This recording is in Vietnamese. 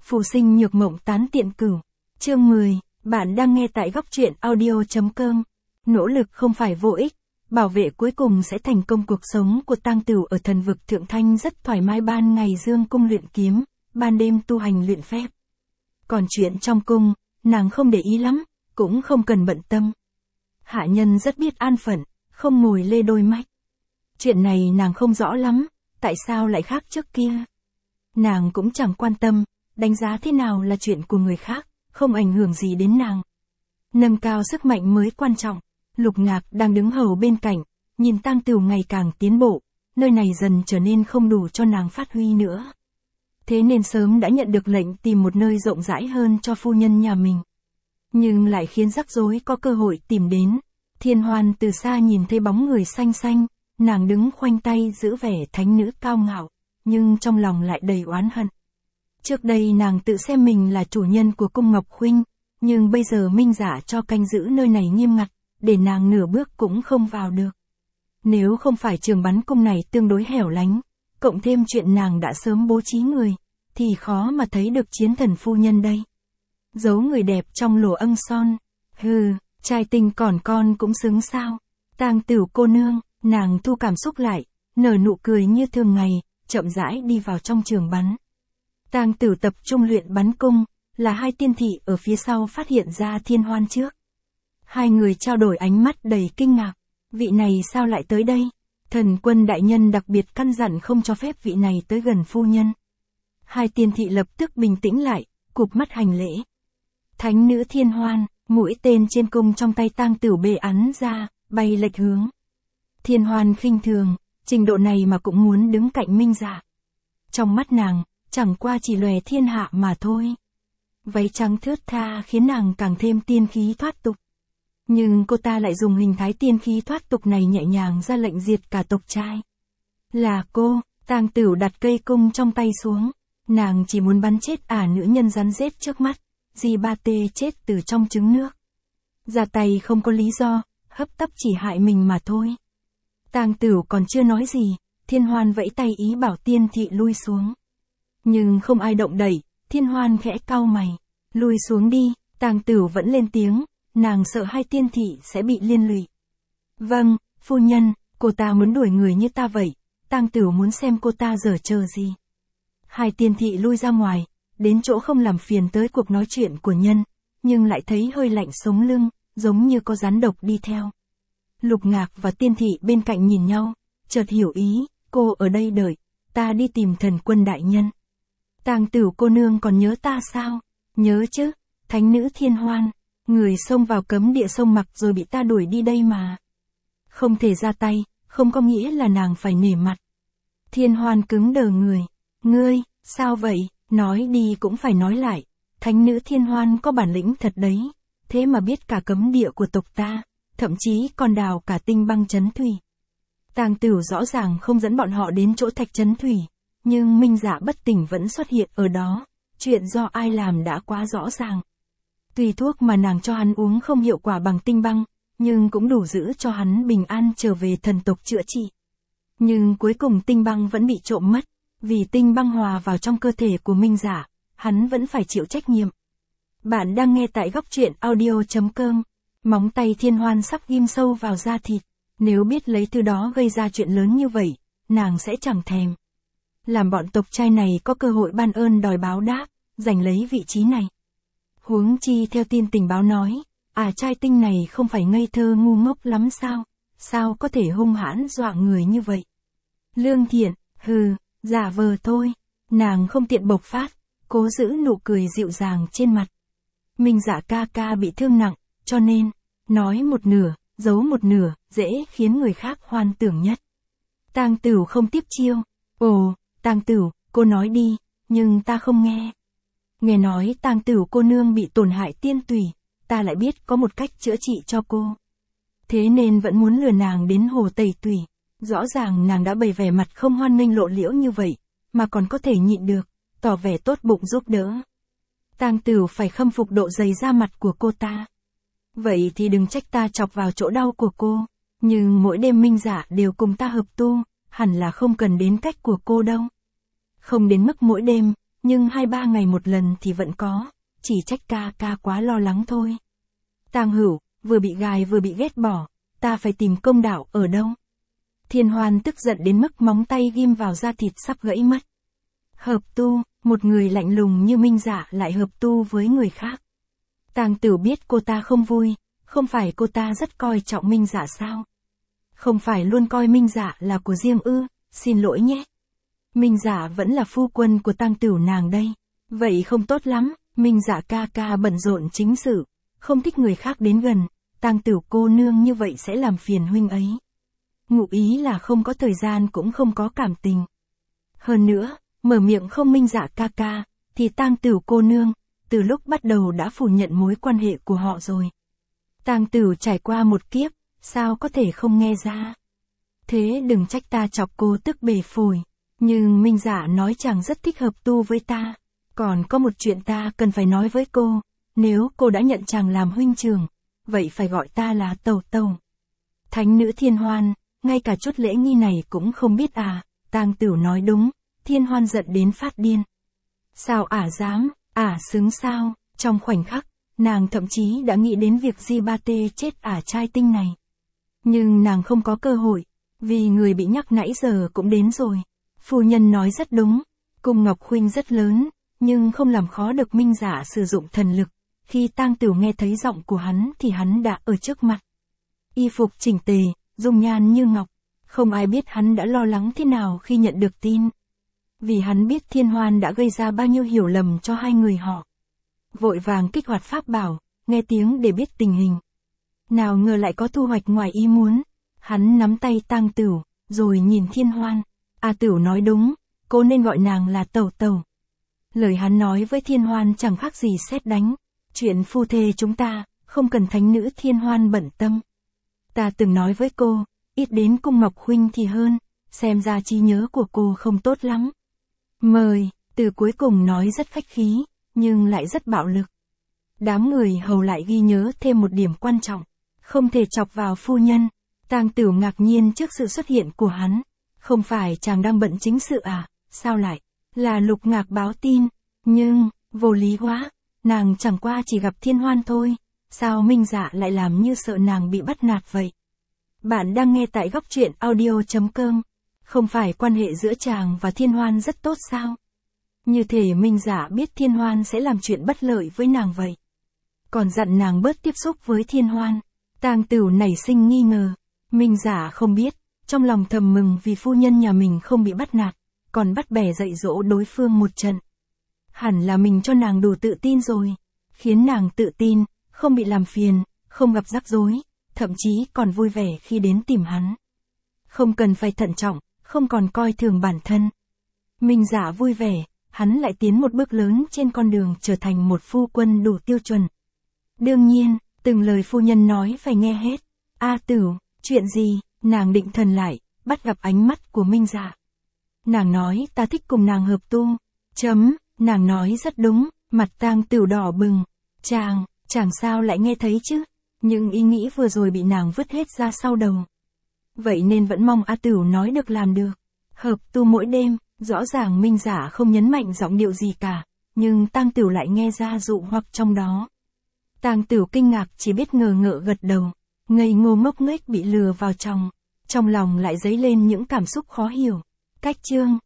Phù sinh nhược mộng tán tiện cửu. Chương 10, bạn đang nghe tại góc truyện audio.com. Nỗ lực không phải vô ích, bảo vệ cuối cùng sẽ thành công. Cuộc sống của Tang Tửu ở thần vực Thượng Thanh rất thoải mái, ban ngày dương cung luyện kiếm, ban đêm tu hành luyện phép. Còn chuyện trong cung, nàng không để ý lắm, cũng không cần bận tâm. Hạ nhân rất biết an phận, không mồi lê đôi mách. Chuyện này nàng không rõ lắm, tại sao lại khác trước kia. Nàng cũng chẳng quan tâm, đánh giá thế nào là chuyện của người khác, không ảnh hưởng gì đến nàng. Nâng cao sức mạnh mới quan trọng. Lục Ngạc đang đứng hầu bên cạnh, nhìn Tang Tửu ngày càng tiến bộ, nơi này dần trở nên không đủ cho nàng phát huy nữa. Thế nên sớm đã nhận được lệnh tìm một nơi rộng rãi hơn cho phu nhân nhà mình. Nhưng lại khiến rắc rối có cơ hội tìm đến. Thiên Hoan từ xa nhìn thấy bóng người xanh xanh, nàng đứng khoanh tay giữ vẻ thánh nữ cao ngạo, nhưng trong lòng lại đầy oán hận. Trước đây nàng tự xem mình là chủ nhân của cung Ngọc Khuynh, nhưng bây giờ Minh Dạ cho canh giữ nơi này nghiêm ngặt, để nàng nửa bước cũng không vào được. Nếu không phải trường bắn cung này tương đối hẻo lánh, cộng thêm chuyện nàng đã sớm bố trí người, thì khó mà thấy được chiến thần phu nhân đây. Giấu người đẹp trong lỗ ân son. Hừ, trai tình còn con cũng xứng sao. Tang Tửu cô nương, nàng thu cảm xúc lại, nở nụ cười như thường ngày, chậm rãi đi vào trong trường bắn. Tang Tửu tập trung luyện bắn cung, là hai tiên thị ở phía sau phát hiện ra Thiên Hoan trước. Hai người trao đổi ánh mắt đầy kinh ngạc. Vị này sao lại tới đây? Thần quân đại nhân đặc biệt căn dặn không cho phép vị này tới gần phu nhân. Hai tiên thị lập tức bình tĩnh lại, cụp mắt hành lễ. Thánh nữ Thiên Hoan, mũi tên trên cung trong tay Tang Tửu bề ắn ra, bay lệch hướng. Thiên Hoan khinh thường, trình độ này mà cũng muốn đứng cạnh Minh Dạ. Trong mắt nàng, chẳng qua chỉ lòe thiên hạ mà thôi. Váy trắng thướt tha khiến nàng càng thêm tiên khí thoát tục. Nhưng cô ta lại dùng hình thái tiên khí thoát tục này nhẹ nhàng ra lệnh diệt cả tộc trai. Là cô, Tang Tửu đặt cây cung trong tay xuống. Nàng chỉ muốn bắn chết nữ nhân rắn rết trước mắt. Di Ba Tê chết từ trong trứng nước. Ra tay không có lý do, hấp tấp chỉ hại mình mà thôi. Tang Tửu còn chưa nói gì, Thiên Hoan vẫy tay ý bảo tiên thị lui xuống. Nhưng không ai động đẩy, Thiên Hoan khẽ cau mày. Lui xuống đi, Tang Tửu vẫn lên tiếng, nàng sợ hai tiên thị sẽ bị liên lụy. Vâng, phu nhân, cô ta muốn đuổi người như ta vậy, Tang Tửu muốn xem cô ta giở trò gì. Hai tiên thị lui ra ngoài, đến chỗ không làm phiền tới cuộc nói chuyện của nhân, nhưng lại thấy hơi lạnh sống lưng, giống như có rắn độc đi theo. Lục Ngạc và tiên thị bên cạnh nhìn nhau, chợt hiểu ý, cô ở đây đợi, ta đi tìm thần quân đại nhân. Tang Tửu cô nương còn nhớ ta sao? Nhớ chứ, thánh nữ Thiên Hoan, người xông vào cấm địa sông Mặc rồi bị ta đuổi đi đây mà. Không thể ra tay, không có nghĩa là nàng phải nể mặt. Thiên Hoan cứng đờ người. Ngươi, sao vậy? Nói đi cũng phải nói lại. Thánh nữ Thiên Hoan có bản lĩnh thật đấy. Thế mà biết cả cấm địa của tộc ta, thậm chí còn đào cả tinh băng trấn thủy. Tang Tửu rõ ràng không dẫn bọn họ đến chỗ thạch trấn thủy, nhưng Minh Dạ bất tỉnh vẫn xuất hiện ở đó. Chuyện do ai làm đã quá rõ ràng. Tuy thuốc mà nàng cho hắn uống không hiệu quả bằng tinh băng, nhưng cũng đủ giữ cho hắn bình an trở về thần tộc chữa trị. Nhưng cuối cùng tinh băng vẫn bị trộm mất, vì tinh băng hòa vào trong cơ thể của Minh Dạ, hắn vẫn phải chịu trách nhiệm. Bạn đang nghe tại góc truyện audio.com. Móng tay Thiên Hoan sắp ghim sâu vào da thịt. Nếu biết lấy thứ đó gây ra chuyện lớn như vậy, nàng sẽ chẳng thèm. Làm bọn tộc trai này có cơ hội ban ơn đòi báo đáp, giành lấy vị trí này. Huống chi theo tin tình báo nói, trai tinh này không phải ngây thơ ngu ngốc lắm sao? Sao có thể hung hãn dọa người như vậy? Lương Thiện, giả vờ thôi. Nàng không tiện bộc phát, cố giữ nụ cười dịu dàng trên mặt. Minh Dạ ca ca bị thương nặng, cho nên, nói một nửa, giấu một nửa, dễ khiến người khác hoan tưởng nhất. Tang Tửu không tiếp chiêu. Ồ, Tang Tửu, cô nói đi, nhưng ta không nghe. Nghe nói Tang Tửu cô nương bị tổn hại tiên tủy, ta lại biết có một cách chữa trị cho cô. Thế nên vẫn muốn lừa nàng đến hồ tẩy tủy. Rõ ràng nàng đã bày vẻ mặt không hoan nghênh lộ liễu như vậy, mà còn có thể nhịn được, tỏ vẻ tốt bụng giúp đỡ. Tang Tửu phải khâm phục độ dày da mặt của cô ta. Vậy thì đừng trách ta chọc vào chỗ đau của cô, nhưng mỗi đêm Minh Dạ đều cùng ta hợp tu, hẳn là không cần đến cách của cô đâu. Không đến mức mỗi đêm, nhưng 2-3 ngày một lần thì vẫn có, chỉ trách ca ca quá lo lắng thôi. Tang Hữu, vừa bị gài vừa bị ghét bỏ, ta phải tìm công đạo ở đâu? Thiên Hoan tức giận đến mức móng tay ghim vào da thịt sắp gãy mất. Hợp tu, một người lạnh lùng như Minh Dạ lại hợp tu với người khác. Tang Tửu biết cô ta không vui, không phải cô ta rất coi trọng Minh Dạ sao? Không phải luôn coi Minh Dạ là của riêng ư, xin lỗi nhé. Minh Dạ vẫn là phu quân của Tang Tửu nàng đây. Vậy không tốt lắm, Minh Dạ ca ca bận rộn chính sự, không thích người khác đến gần, Tang Tửu cô nương như vậy sẽ làm phiền huynh ấy. Ngụ ý là không có thời gian cũng không có cảm tình. Hơn nữa, mở miệng không Minh Dạ ca ca, thì Tang Tửu cô nương, từ lúc bắt đầu đã phủ nhận mối quan hệ của họ rồi. Tang Tửu trải qua một kiếp, sao có thể không nghe ra. Thế đừng trách ta chọc cô tức bể phổi, nhưng Minh Dạ nói chàng rất thích hợp tu với ta. Còn có một chuyện ta cần phải nói với cô, nếu cô đã nhận chàng làm huynh trưởng, vậy phải gọi ta là Tẩu Tẩu. Thánh nữ Thiên Hoan, ngay cả chút lễ nghi này cũng không biết à? Tang Tửu nói đúng, Thiên Hoan giận đến phát điên. Sao ả dám, ả xứng sao? Trong khoảnh khắc, nàng thậm chí đã nghĩ đến việc Di Ba Tê chết ả trai tinh này. Nhưng nàng không có cơ hội, vì người bị nhắc nãy giờ cũng đến rồi. Phu nhân nói rất đúng, cung Ngọc Huynh rất lớn, nhưng không làm khó được Minh Dạ sử dụng thần lực. Khi Tang Tửu nghe thấy giọng của hắn thì hắn đã ở trước mặt. Y phục chỉnh tề, dung nhan như ngọc. Không ai biết hắn đã lo lắng thế nào khi nhận được tin. Vì hắn biết Thiên Hoan đã gây ra bao nhiêu hiểu lầm cho hai người họ. Vội vàng kích hoạt pháp bảo, nghe tiếng để biết tình hình. Nào ngờ lại có thu hoạch ngoài ý muốn. Hắn nắm tay Tang Tửu, rồi nhìn Thiên Hoan. A Tửu nói đúng, cô nên gọi nàng là Tẩu Tẩu. Lời hắn nói với Thiên Hoan chẳng khác gì sét đánh. Chuyện phu thê chúng ta, không cần thánh nữ Thiên Hoan bận tâm. Ta từng nói với cô, ít đến cung Ngọc Huynh thì hơn, xem ra trí nhớ của cô không tốt lắm. Mời, từ cuối cùng nói rất khách khí, nhưng lại rất bạo lực. Đám người hầu lại ghi nhớ thêm một điểm quan trọng, không thể chọc vào phu nhân. Tang Tửu ngạc nhiên trước sự xuất hiện của hắn. Không phải chàng đang bận chính sự à, sao lại là Lục Ngạc báo tin, nhưng, vô lý quá, nàng chẳng qua chỉ gặp Thiên Hoan thôi, sao Minh Dạ lại làm như sợ nàng bị bắt nạt vậy? Bạn đang nghe tại góc truyện audio.com, không phải quan hệ giữa chàng và Thiên Hoan rất tốt sao? Như thể Minh Dạ biết Thiên Hoan sẽ làm chuyện bất lợi với nàng vậy. Còn dặn nàng bớt tiếp xúc với Thiên Hoan. Tang Tửu nảy sinh nghi ngờ, Minh Dạ không biết, trong lòng thầm mừng vì phu nhân nhà mình không bị bắt nạt, còn bắt bẻ dạy dỗ đối phương một trận. Hẳn là mình cho nàng đủ tự tin rồi, khiến nàng tự tin, không bị làm phiền, không gặp rắc rối, thậm chí còn vui vẻ khi đến tìm hắn. Không cần phải thận trọng, không còn coi thường bản thân. Minh Dạ vui vẻ, hắn lại tiến một bước lớn trên con đường trở thành một phu quân đủ tiêu chuẩn. Đương nhiên, từng lời phu nhân nói phải nghe hết. A Tửu, chuyện gì? Nàng định thần lại, bắt gặp ánh mắt của Minh Dạ. Nàng nói ta thích cùng nàng hợp tu. Nàng nói rất đúng, mặt Tang Tửu đỏ bừng. Chàng sao lại nghe thấy chứ? Nhưng ý nghĩ vừa rồi bị nàng vứt hết ra sau đầu. Vậy nên vẫn mong A Tửu nói được làm được. Hợp tu mỗi đêm, rõ ràng Minh Dạ không nhấn mạnh giọng điệu gì cả, nhưng Tang Tửu lại nghe ra dụ hoặc trong đó. Tang Tửu kinh ngạc chỉ biết ngờ ngợ gật đầu, ngây ngô ngốc nghếch bị lừa vào trong lòng lại dấy lên những cảm xúc khó hiểu. Cách chương